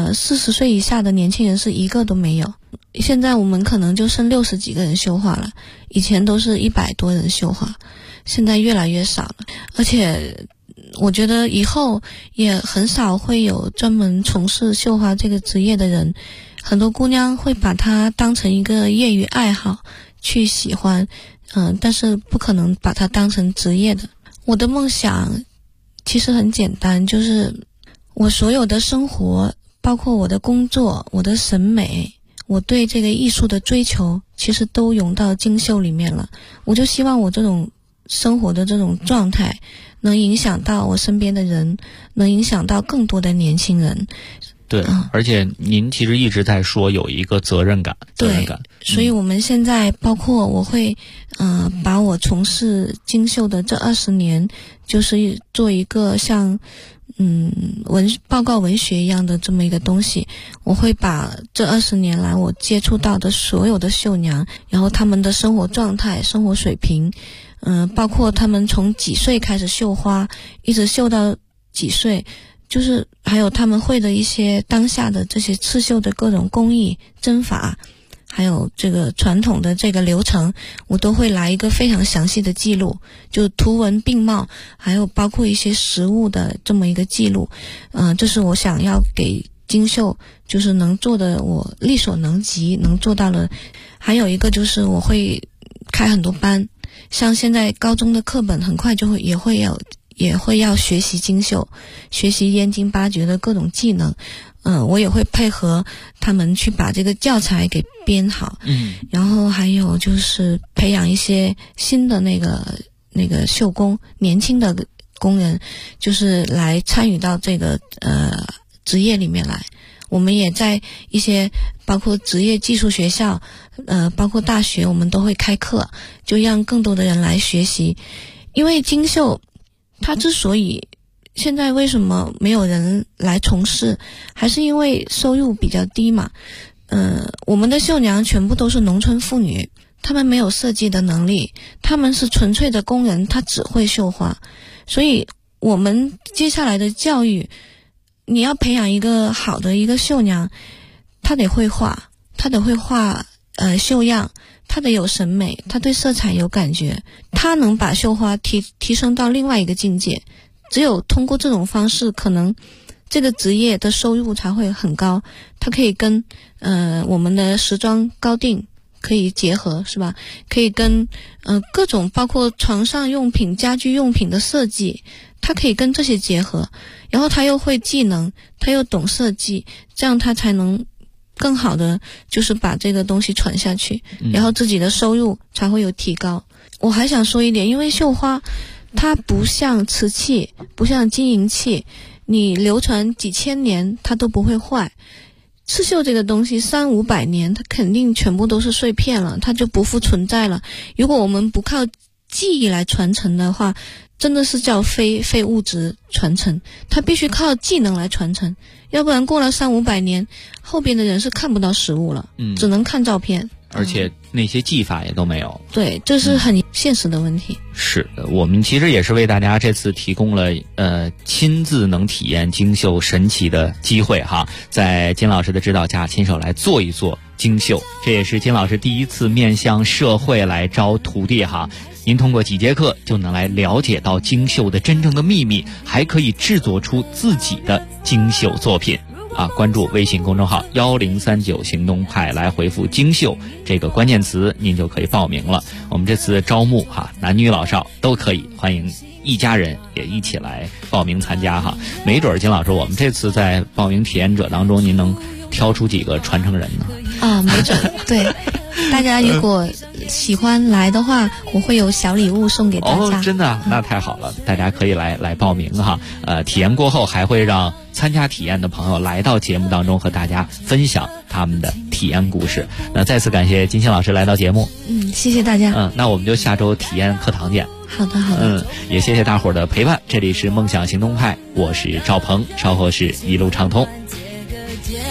40岁以下的年轻人是一个都没有。现在我们可能就剩60几个人绣花了，以前都是100多人绣花，现在越来越少了。而且我觉得以后也很少会有专门从事绣花这个职业的人，很多姑娘会把它当成一个业余爱好去喜欢，但是不可能把它当成职业的。我的梦想其实很简单，就是我所有的生活，包括我的工作，我的审美，我对这个艺术的追求，其实都融到精绣里面了。我就希望我这种生活的这种状态能影响到我身边的人，能影响到更多的年轻人。 对，而且您其实一直在说有一个责任感。 对，所以我们现在包括我会把我从事精绣的这20年，就是做一个像报告文学一样的这么一个东西。我会把这20年来我接触到的所有的绣娘，然后他们的生活状态、生活水平，包括他们从几岁开始绣花，一直绣到几岁，就是还有他们会的一些当下的这些刺绣的各种工艺、针法，还有这个传统的这个流程，我都会来一个非常详细的记录，就图文并茂，还有包括一些实物的这么一个记录。这是我想要给精绣就是能做的，我力所能及能做到了。还有一个就是我会开很多班，像现在高中的课本很快就也会要学习精绣，学习燕京八绝的各种技能。我也会配合他们去把这个教材给编好。然后还有就是培养一些新的那个绣工，年轻的工人，就是来参与到这个职业里面来。我们也在一些包括职业技术学校，包括大学，我们都会开课，就让更多的人来学习。因为精绣它之所以现在为什么没有人来从事，还是因为收入比较低嘛。我们的绣娘全部都是农村妇女，她们没有设计的能力，她们是纯粹的工人，她只会绣花。所以我们接下来的教育，你要培养一个好的一个绣娘，她得会画，她得会画绣样，她得有审美，她对色彩有感觉，她能把绣花提升到另外一个境界。只有通过这种方式，可能这个职业的收入才会很高。它可以跟我们的时装高定可以结合，是吧？可以跟各种包括床上用品、家居用品的设计，它可以跟这些结合。然后他又会技能，他又懂设计，这样他才能更好的就是把这个东西传下去，然后自己的收入才会有提高。我还想说一点，因为绣花它不像瓷器，不像金银器，你流传几千年它都不会坏。刺绣这个东西300-500年，它肯定全部都是碎片了，它就不复存在了。如果我们不靠技艺来传承的话，真的是叫非物质传承，它必须靠技能来传承，要不然过了300-500年，后边的人是看不到实物了，只能看照片， 而且那些技法也都没有。 对，这是很现实的问题。 是我们其实也是为大家这次提供了亲自能体验精绣神奇的机会哈，在金老师的指导下亲手来做一做精绣，这也是金老师第一次面向社会来招徒弟哈。您通过几节课就能来了解到精绣的真正的秘密，还可以制作出自己的精绣作品啊！关注微信公众号1039行动派，来回复精绣这个关键词，您就可以报名了。我们这次招募哈，男女老少都可以，欢迎一家人也一起来报名参加哈。没准金老师，我们这次在报名体验者当中，您能挑出几个传承人呢？ 没准对。大家如果喜欢来的话，我会有小礼物送给大家。 真的，那太好了，大家可以来报名哈。体验过后还会让参加体验的朋友来到节目当中和大家分享他们的体验故事。那再次感谢金星老师来到节目。 谢谢大家。 那我们就下周体验课堂见。 好的。 也谢谢大伙儿的陪伴。这里是梦想行动派，我是赵鹏，稍后是一路畅通。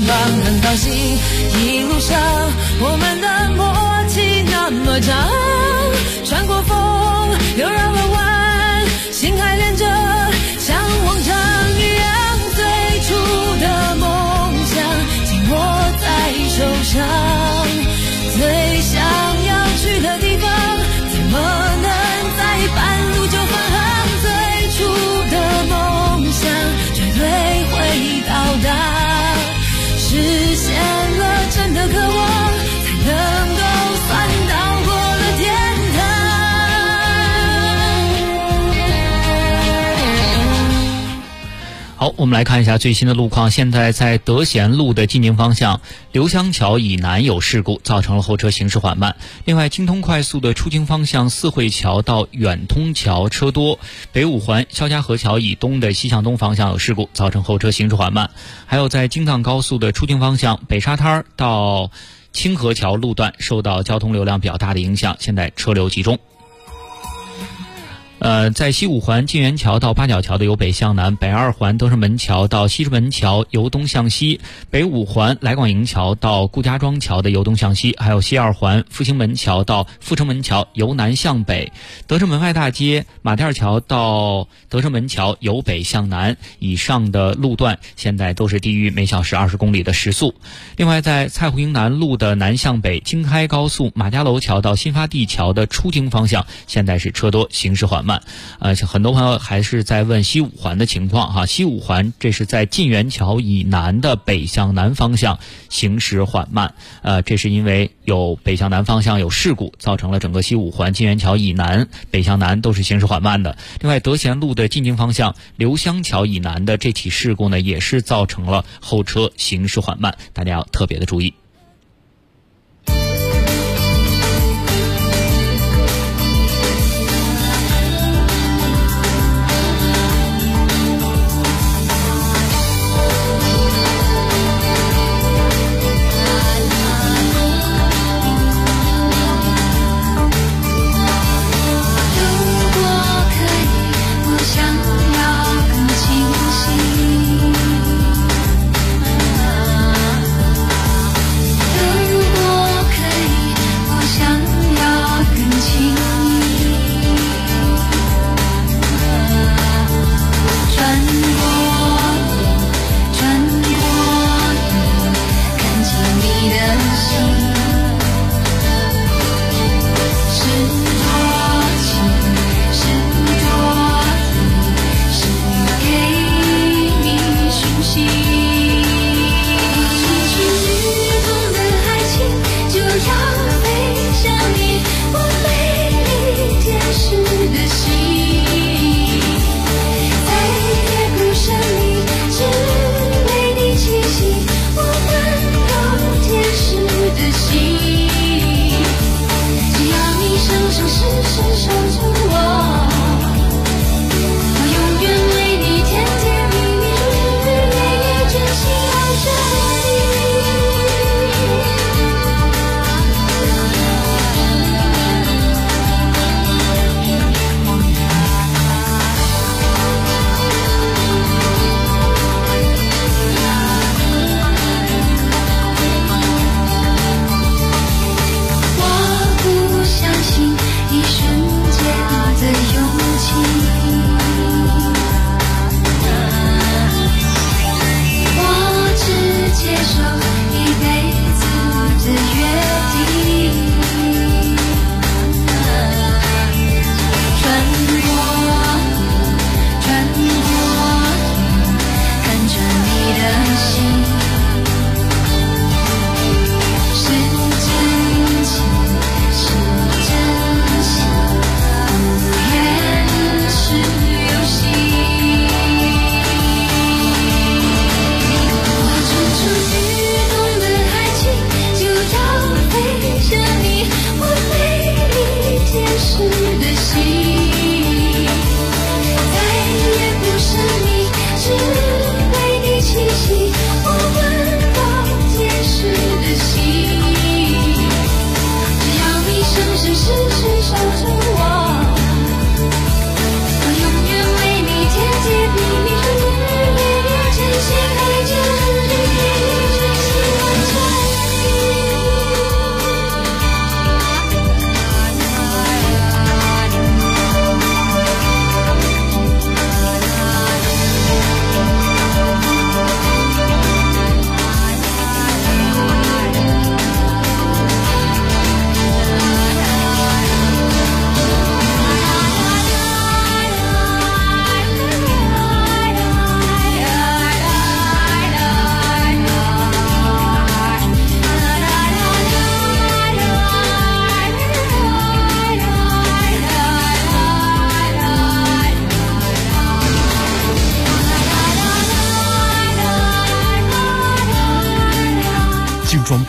旁很高兴，一路上我们的默契那么长，穿过风又绕了弯，心还连着像往常一样，最初的梦想紧握在手上，最想要去的地方怎么能在半路就返航，最初的梦想绝对会到达，实现了真的渴望，才能够算到过了天堂。 好，我们来看一下最新的路况。现在在德贤路的进京方向，刘香桥以南有事故，造成了后车行驶缓慢。另外，京通快速的出京方向四惠桥到远通桥车多。北五环肖家河桥以东的西向东方向有事故，造成后车行驶缓慢。还有在京藏高速的出京方向，北沙滩到清河桥路段受到交通流量比较大的影响，现在车流集中。在西五环晋源桥到八角桥的由北向南，北二环德胜门桥到西直门桥由东向西，北五环来广营桥到顾家庄桥的由东向西，还有西二环复兴门桥到阜成门桥由南向北，德胜门外大街马甸桥到德胜门桥由北向南，以上的路段现在都是低于每小时20公里的时速。另外，在蔡湖营南路的南向北京开高速马家楼桥到新发地桥的出京方向，现在是车多，行驶缓慢。很多朋友还是在问西五环的情况哈。西五环这是在晋源桥以南的北向南方向行驶缓慢，这是因为有北向南方向有事故，造成了整个西五环晋源桥以南北向南都是行驶缓慢的。另外，德贤路的进京方向刘香桥以南的这起事故呢，也是造成了后车行驶缓慢，大家要特别的注意。 如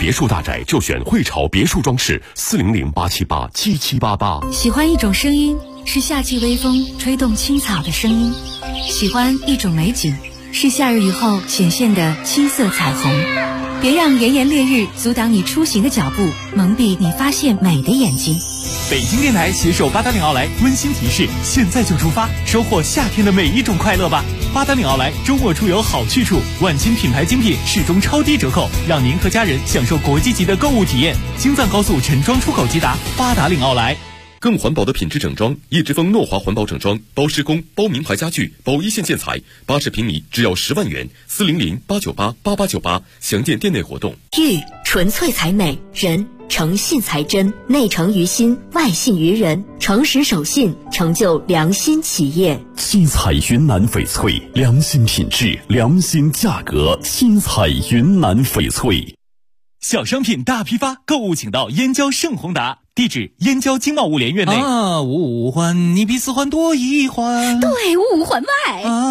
别墅大宅就选汇潮别墅装饰，400-878-7788。 喜欢一种声音，是夏季微风吹动青草的声音；喜欢一种美景，是夏日雨后显现的七色彩虹。别让炎炎烈日阻挡你出行的脚步，蒙蔽你发现美的眼睛。 北京电台携手八达岭奥莱温馨提示：现在就出发，收获夏天的每一种快乐吧！八达岭奥莱周末出游好去处，万金品牌精品始终超低折扣，让您和家人享受国际级的购物体验。京藏高速陈庄出口即达，八达岭奥莱。 更环保的品质整装，一直风诺华环保整装，包施工、包名牌家具、包一线建材，80平米只要10万元，400-898-8898，详见店内活动。 玉纯粹才美，人诚信才真，内诚于心，外信于人，诚实守信，成就良心企业。 新彩云南翡翠，良心品质，良心价格，新彩云南翡翠。 小商品大批发，购物请到燕郊盛宏达，地址燕郊经贸物联院内。 五环你比4环多1环， 对，5环外。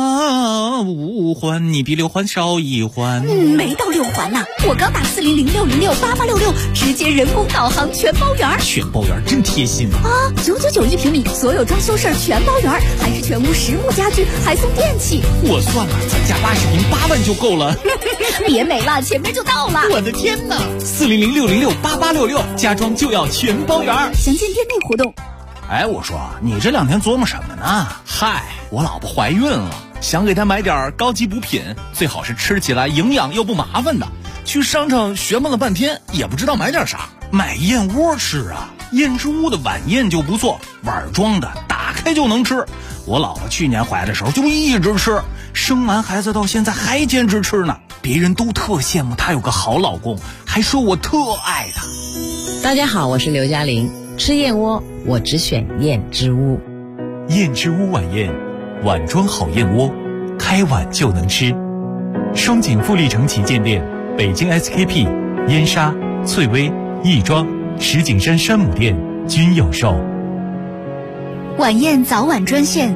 5环你比6环少1环。 没到6环呢，我刚打400-606-8866，直接人工导航全包圆。 全包圆真贴心啊！999一平米，所有装修事儿全包圆，还是全屋实木家具，还送电器。 我算了，咱家80平8万就够了。 别美了，前面就到了。 我的天哪！400-606-8866，家装就要全包圆。 详见店内活动。 哎，我说你这2天琢磨什么呢？嗨，我老婆怀孕了，想给她买点高级补品，最好是吃起来营养又不麻烦的。去商场学问了半天，也不知道买点啥。买燕窝吃啊，燕之屋的晚宴就不错，碗装的，打开就能吃。我老婆去年怀的时候就一直吃，生完孩子到现在还坚持吃呢。别人都特羡慕她有个好老公，还说我特爱她。 大家好，我是刘嘉玲。吃燕窝，我只选燕之屋。 燕之屋晚宴，碗装好燕窝，开碗就能吃。双井富力城旗舰店、北京 SKP、燕莎、翠微、亦庄、石景山山姆店均有售。 晚宴早晚专线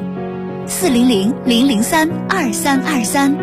：400-003-2323。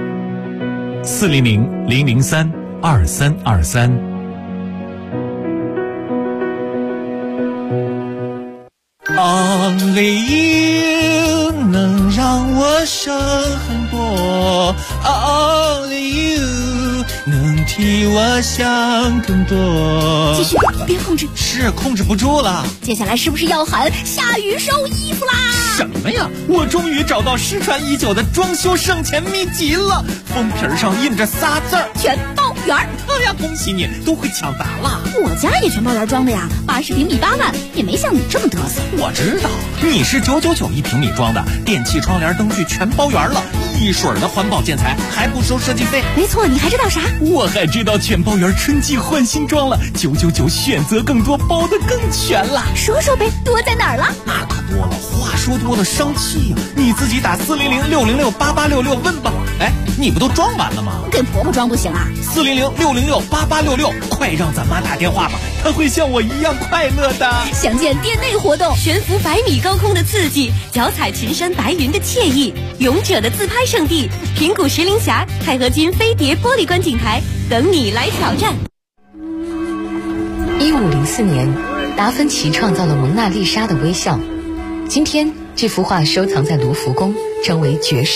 400-003-2323。Only you 能让我生很多 ，Only you 能替我想更多。 继续，别控制， 是控制不住了。 接下来是不是要喊下雨收衣服啦？ 什么呀！我终于找到失传已久的装修省钱秘籍了，封皮上印着仨字儿： 全包圆。 哎呀，恭喜你，都会抢答了。 我家也全包圆装的呀，80平米8万，也没像你这么嘚瑟。 我知道，你是999一平米装的，电器、窗帘、灯具全包圆了，一水的环保建材，还不收设计费。 没错，你还知道啥？ 我还知道全包圆春季换新装了，999选择更多，包得更全了。 说说呗，多在哪儿了？ 那可多了，话说多了伤气呀。你自己打400-606-8866问吧。哎，你不都装完了吗？ 给婆婆装不行啊 ？400-606-8866，快让咱妈打电话吧，她会像我一样快乐的。 详见店内活动。 悬浮100米高空的刺激，脚踩群山白云的惬意，勇者的自拍圣地平谷石林峡钛合金飞碟玻璃观景台，等你来挑战。 1504年，达芬奇创造了蒙娜丽莎的微笑。今天，这幅画收藏在卢浮宫，成为绝世